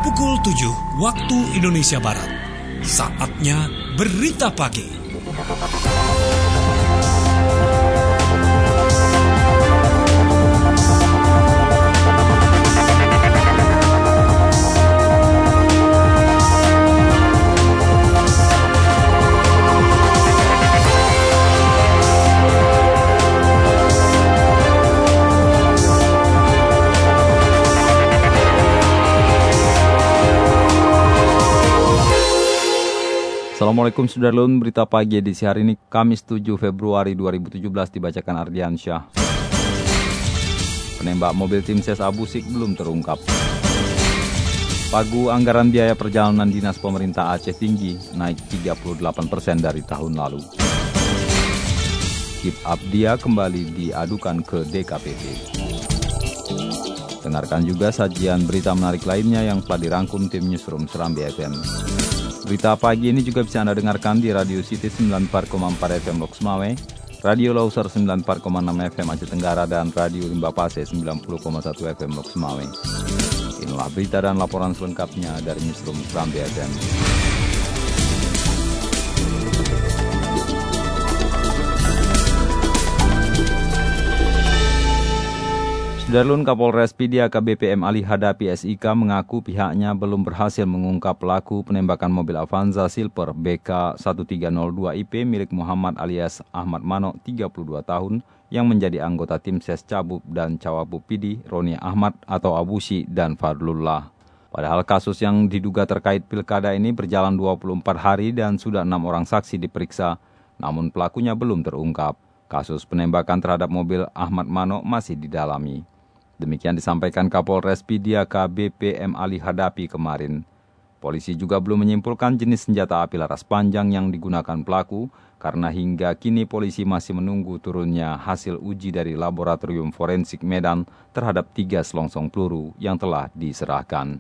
Pukul 7 waktu Indonesia Barat. Saatnya berita pagi. Assalamualaikum Sudarlun, berita pagi edisi hari ini Kamis 7 Februari 2017 dibacakan Ardiansyah. Penembak mobil tim SES Abu Sik belum terungkap. Pagu anggaran biaya perjalanan dinas pemerintah Aceh tinggi, naik 38% dari tahun lalu. Kip Abdia kembali diadukan ke DKPP. Dengarkan juga sajian berita menarik lainnya yang telah dirangkum tim Newsroom Serambi FM. Berita pagi ini juga bisa Anda dengarkan di Radio City 94,4 FM Loks Mawai, Radio Loser 94,6 FM Aceh Tenggara, dan Radio Rimba Pase 90,1 FM Loks Mawai. Inilah berita dan laporan selengkapnya dari Newsroom Serambi FM. Sudarlun, Kapolres Pidi AKBP M. Ali Hadapi SIK mengaku pihaknya belum berhasil mengungkap pelaku penembakan mobil Avanza Silver BK1302IP milik Muhammad alias Ahmad Mano, 32 tahun, yang menjadi anggota tim SES Cabub dan Cawabub Pidi, Roni Ahmad atau Abusi dan Fadlullah. Padahal kasus yang diduga terkait pilkada ini berjalan 24 hari dan sudah 6 orang saksi diperiksa, namun pelakunya belum terungkap. Kasus penembakan terhadap mobil Ahmad Mano masih didalami. Demikian disampaikan Kapolres Pidi AKBP M. Ali Hadapi kemarin. Polisi juga belum menyimpulkan jenis senjata api laras panjang yang digunakan pelaku, karena hingga kini polisi masih menunggu turunnya hasil uji dari Laboratorium Forensik Medan terhadap 3 selongsong peluru yang telah diserahkan.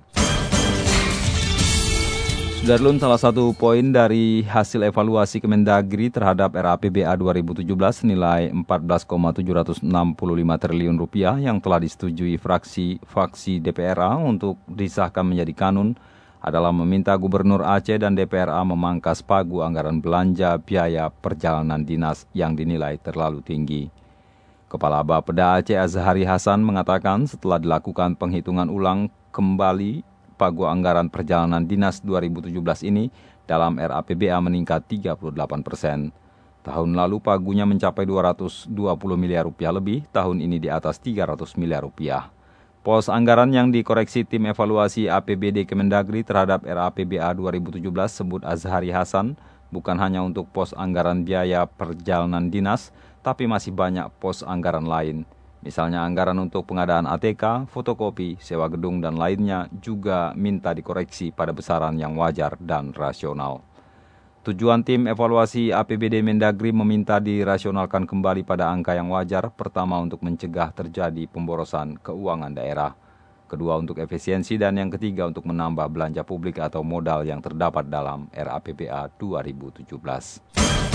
Sudarlun, salah satu poin dari hasil evaluasi Kemendagri terhadap RAPBA 2017 nilai 14,765 triliun rupiah yang telah disetujui fraksi DPRA untuk disahkan menjadi kanun adalah meminta Gubernur Aceh dan DPRA memangkas pagu anggaran belanja biaya perjalanan dinas yang dinilai terlalu tinggi. Kepala Bapeda Aceh Azhari Hasan mengatakan setelah dilakukan penghitungan ulang kembali, pagu anggaran perjalanan dinas 2017 ini dalam RAPBA meningkat 38%. Tahun lalu pagunya mencapai 220 miliar rupiah lebih, tahun ini di atas 300 miliar rupiah. Pos anggaran yang dikoreksi tim evaluasi APBD Kemendagri terhadap RAPBA 2017 sebut Azhari Hasan bukan hanya untuk pos anggaran biaya perjalanan dinas, tapi masih banyak pos anggaran lain. Misalnya anggaran untuk pengadaan ATK, fotokopi, sewa gedung, dan lainnya juga minta dikoreksi pada besaran yang wajar dan rasional. Tujuan tim evaluasi APBD Mendagri meminta dirasionalkan kembali pada angka yang wajar, pertama untuk mencegah terjadi pemborosan keuangan daerah, kedua untuk efisiensi, dan yang ketiga untuk menambah belanja publik atau modal yang terdapat dalam RAPBA 2017.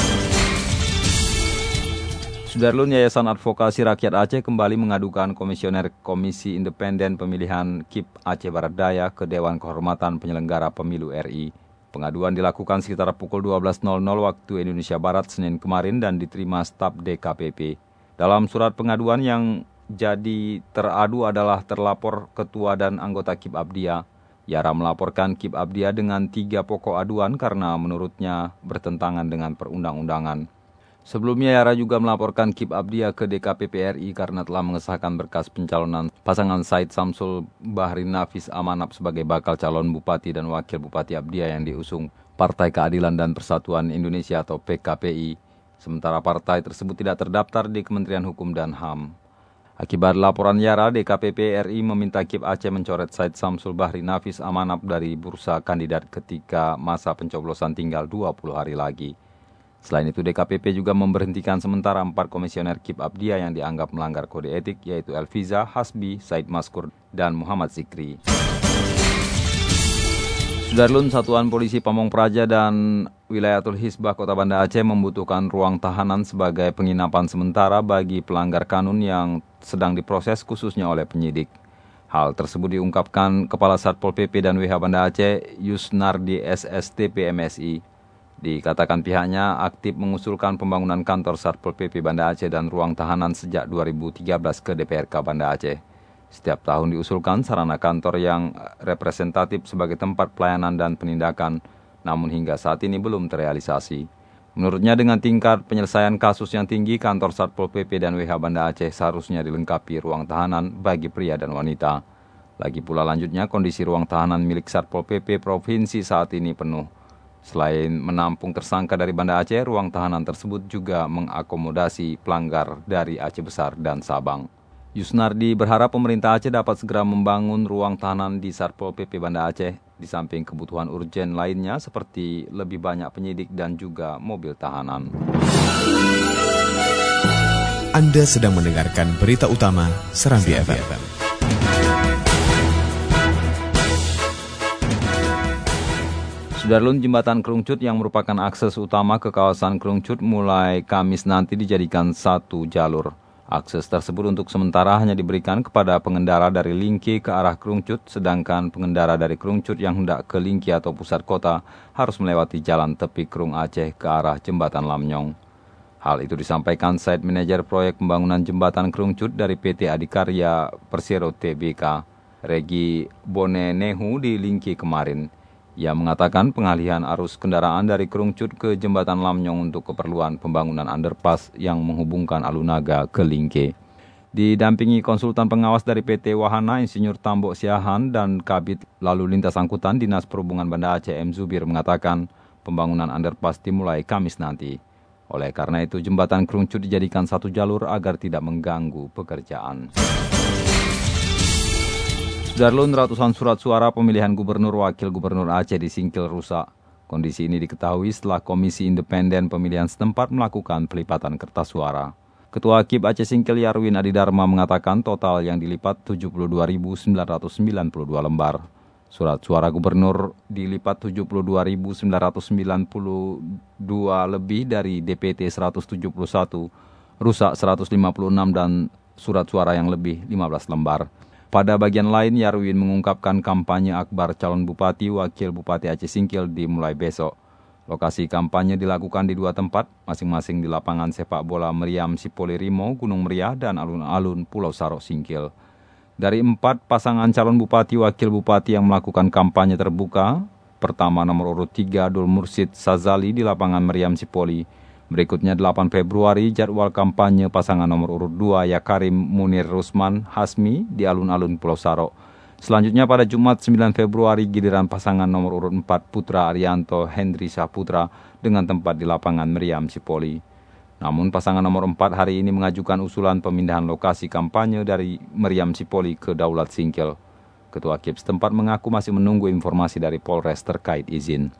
Sudarlun, Yayasan Advokasi Rakyat Aceh kembali mengadukan Komisioner Komisi Independen Pemilihan KIP Aceh Barat Daya ke Dewan Kehormatan Penyelenggara Pemilu RI. Pengaduan dilakukan sekitar pukul 12.00 waktu Indonesia Barat Senin kemarin dan diterima staf DKPP. Dalam surat pengaduan yang jadi teradu adalah terlapor ketua dan anggota KIP Abdia. Yara melaporkan KIP Abdia dengan 3 pokok aduan karena menurutnya bertentangan dengan perundang-undangan. Sebelumnya Yara juga melaporkan KIP Abdia ke DKPP RI karena telah mengesahkan berkas pencalonan pasangan Said Samsul Bahri Nafis Amanap sebagai bakal calon Bupati dan Wakil Bupati Abdia yang diusung Partai Keadilan dan Persatuan Indonesia atau PKPI. Sementara partai tersebut tidak terdaftar di Kementerian Hukum dan HAM. Akibat laporan Yara, DKPP RI meminta KIP Aceh mencoret Said Samsul Bahri Nafis Amanap dari bursa kandidat ketika masa pencoblosan tinggal 20 hari lagi. Selain itu, DKPP juga memberhentikan sementara 4 komisioner KIP Abdia yang dianggap melanggar kode etik, yaitu Elviza, Hasbi, Said Maskur, dan Muhammad Zikri. Sudarlun, Satuan Polisi Pamong Praja dan Wilayatul Hisbah Kota Banda Aceh membutuhkan ruang tahanan sebagai penginapan sementara bagi pelanggar kanun yang sedang diproses khususnya oleh penyidik. Hal tersebut diungkapkan Kepala Satpol PP dan WH Banda Aceh, Yusnardi SSTP MSI. Dikatakan pihaknya aktif mengusulkan pembangunan kantor Satpol PP Banda Aceh dan ruang tahanan sejak 2013 ke DPRK Banda Aceh. Setiap tahun diusulkan sarana kantor yang representatif sebagai tempat pelayanan dan penindakan, namun hingga saat ini belum terrealisasi. Menurutnya dengan tingkat penyelesaian kasus yang tinggi, kantor Satpol PP dan WH Banda Aceh seharusnya dilengkapi ruang tahanan bagi pria dan wanita. Lagi pula lanjutnya kondisi ruang tahanan milik Satpol PP Provinsi saat ini penuh. Selain menampung tersangka dari Banda Aceh, ruang tahanan tersebut juga mengakomodasi pelanggar dari Aceh Besar dan Sabang. Yusnardi berharap pemerintah Aceh dapat segera membangun ruang tahanan di Satpol PP Banda Aceh, di samping kebutuhan urgen lainnya seperti lebih banyak penyidik dan juga mobil tahanan. Anda sedang mendengarkan berita utama Serambi FM. Sudarlun, jembatan Krungcut yang merupakan akses utama ke kawasan Krungcut mulai Kamis nanti dijadikan satu jalur. Akses tersebut untuk sementara hanya diberikan kepada pengendara dari Lingke ke arah Krungcut, sedangkan pengendara dari Krungcut yang hendak ke Lingke atau pusat kota harus melewati jalan tepi Krung Aceh ke arah jembatan Lamnyong. Hal itu disampaikan Site Manager Proyek Pembangunan Jembatan Krungcut dari PT Adikarya Persero Tbk, Regi Bonenehu di Lingke kemarin. Ia mengatakan pengalihan arus kendaraan dari Krungcut ke jembatan Lamnyong untuk keperluan pembangunan underpass yang menghubungkan Alunaga ke Lingke. Didampingi konsultan pengawas dari PT Wahana, Insinyur Tambok Siahan dan Kabid Lalu Lintas Angkutan Dinas Perhubungan Banda Aceh M. Zubir mengatakan pembangunan underpass dimulai Kamis nanti. Oleh karena itu jembatan Krungcut dijadikan satu jalur agar tidak mengganggu pekerjaan. Sudarlun, ratusan surat suara pemilihan gubernur wakil gubernur Aceh disingkil rusak. Kondisi ini diketahui setelah Komisi Independen Pemilihan setempat melakukan pelipatan kertas suara. Ketua KIP Aceh Singkil Yarwin Adidharma mengatakan total yang dilipat 72.992 lembar. Surat suara gubernur dilipat 72.992 lebih dari DPT 171, rusak 156 dan surat suara yang lebih 15 lembar. Pada bagian lain, Yarwin mengungkapkan kampanye akbar calon bupati wakil bupati Aceh Singkil dimulai besok. Lokasi kampanye dilakukan di dua tempat, masing-masing di lapangan sepak bola Meriam Sipoli Rimo, Gunung Meriah, dan alun-alun Pulau Sarok Singkil. Dari 4 pasangan calon bupati wakil bupati yang melakukan kampanye terbuka, pertama nomor urut 3 Dul Mursid Sazali di lapangan Meriam Sipoli. Berikutnya 8 Februari jadwal kampanye pasangan nomor urut 2 Yakarim Munir Rusman Hasmi di alun-alun Pulau Sarok. Selanjutnya pada Jumat 9 Februari giliran pasangan nomor urut 4 Putra Arianto Hendri Saputra dengan tempat di lapangan Meriam Sipoli. Namun pasangan nomor 4 hari ini mengajukan usulan pemindahan lokasi kampanye dari Meriam Sipoli ke Daulat Singkil. Ketua KIP setempat mengaku masih menunggu informasi dari Polres terkait izin.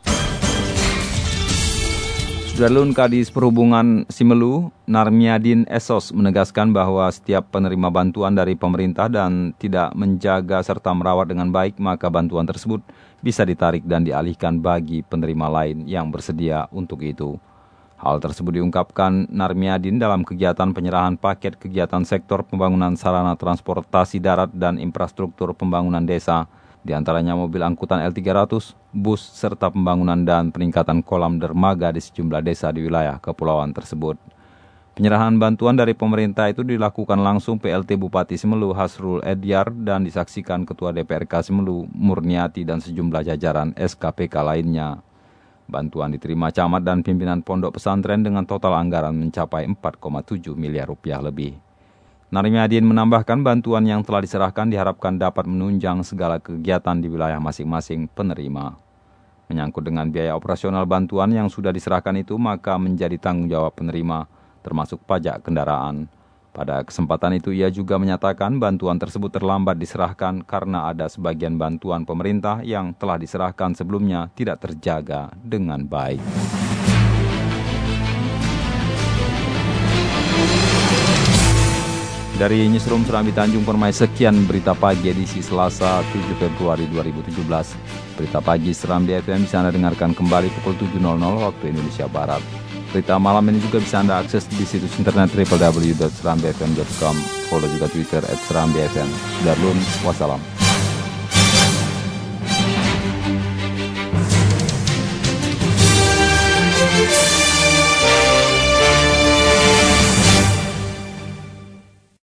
Sudarlun, Kadis Perhubungan Simelu, Narmiadin Esos menegaskan bahwa setiap penerima bantuan dari pemerintah dan tidak menjaga serta merawat dengan baik, maka bantuan tersebut bisa ditarik dan dialihkan bagi penerima lain yang bersedia untuk itu. Hal tersebut diungkapkan Narmiadin dalam kegiatan penyerahan paket kegiatan sektor pembangunan sarana transportasi darat dan infrastruktur pembangunan desa, di antaranya mobil angkutan L300, bus, serta pembangunan dan peningkatan kolam dermaga di sejumlah desa di wilayah kepulauan tersebut. Penyerahan bantuan dari pemerintah itu dilakukan langsung PLT Bupati Simelu Hasrul Edyar dan disaksikan Ketua DPRK Simelu Murniati dan sejumlah jajaran SKPK lainnya. Bantuan diterima camat dan pimpinan pondok pesantren dengan total anggaran mencapai 4,7 miliar rupiah lebih. Narmiadin menambahkan bantuan yang telah diserahkan diharapkan dapat menunjang segala kegiatan di wilayah masing-masing penerima. Menyangkut dengan biaya operasional bantuan yang sudah diserahkan itu, maka menjadi tanggung jawab penerima, termasuk pajak kendaraan. Pada kesempatan itu ia juga menyatakan bantuan tersebut terlambat diserahkan karena ada sebagian bantuan pemerintah yang telah diserahkan sebelumnya tidak terjaga dengan baik. Dari Newsroom Serambi Tanjung Permai, sekian berita pagi edisi Selasa 7 Februari 2017. Berita pagi Serambi FM bisa Anda dengarkan kembali pukul 7.00 waktu Indonesia Barat. Berita malam ini juga bisa Anda akses di situs internet www.serambifm.com. Follow juga Twitter @serambifm. Darulun, wassalam.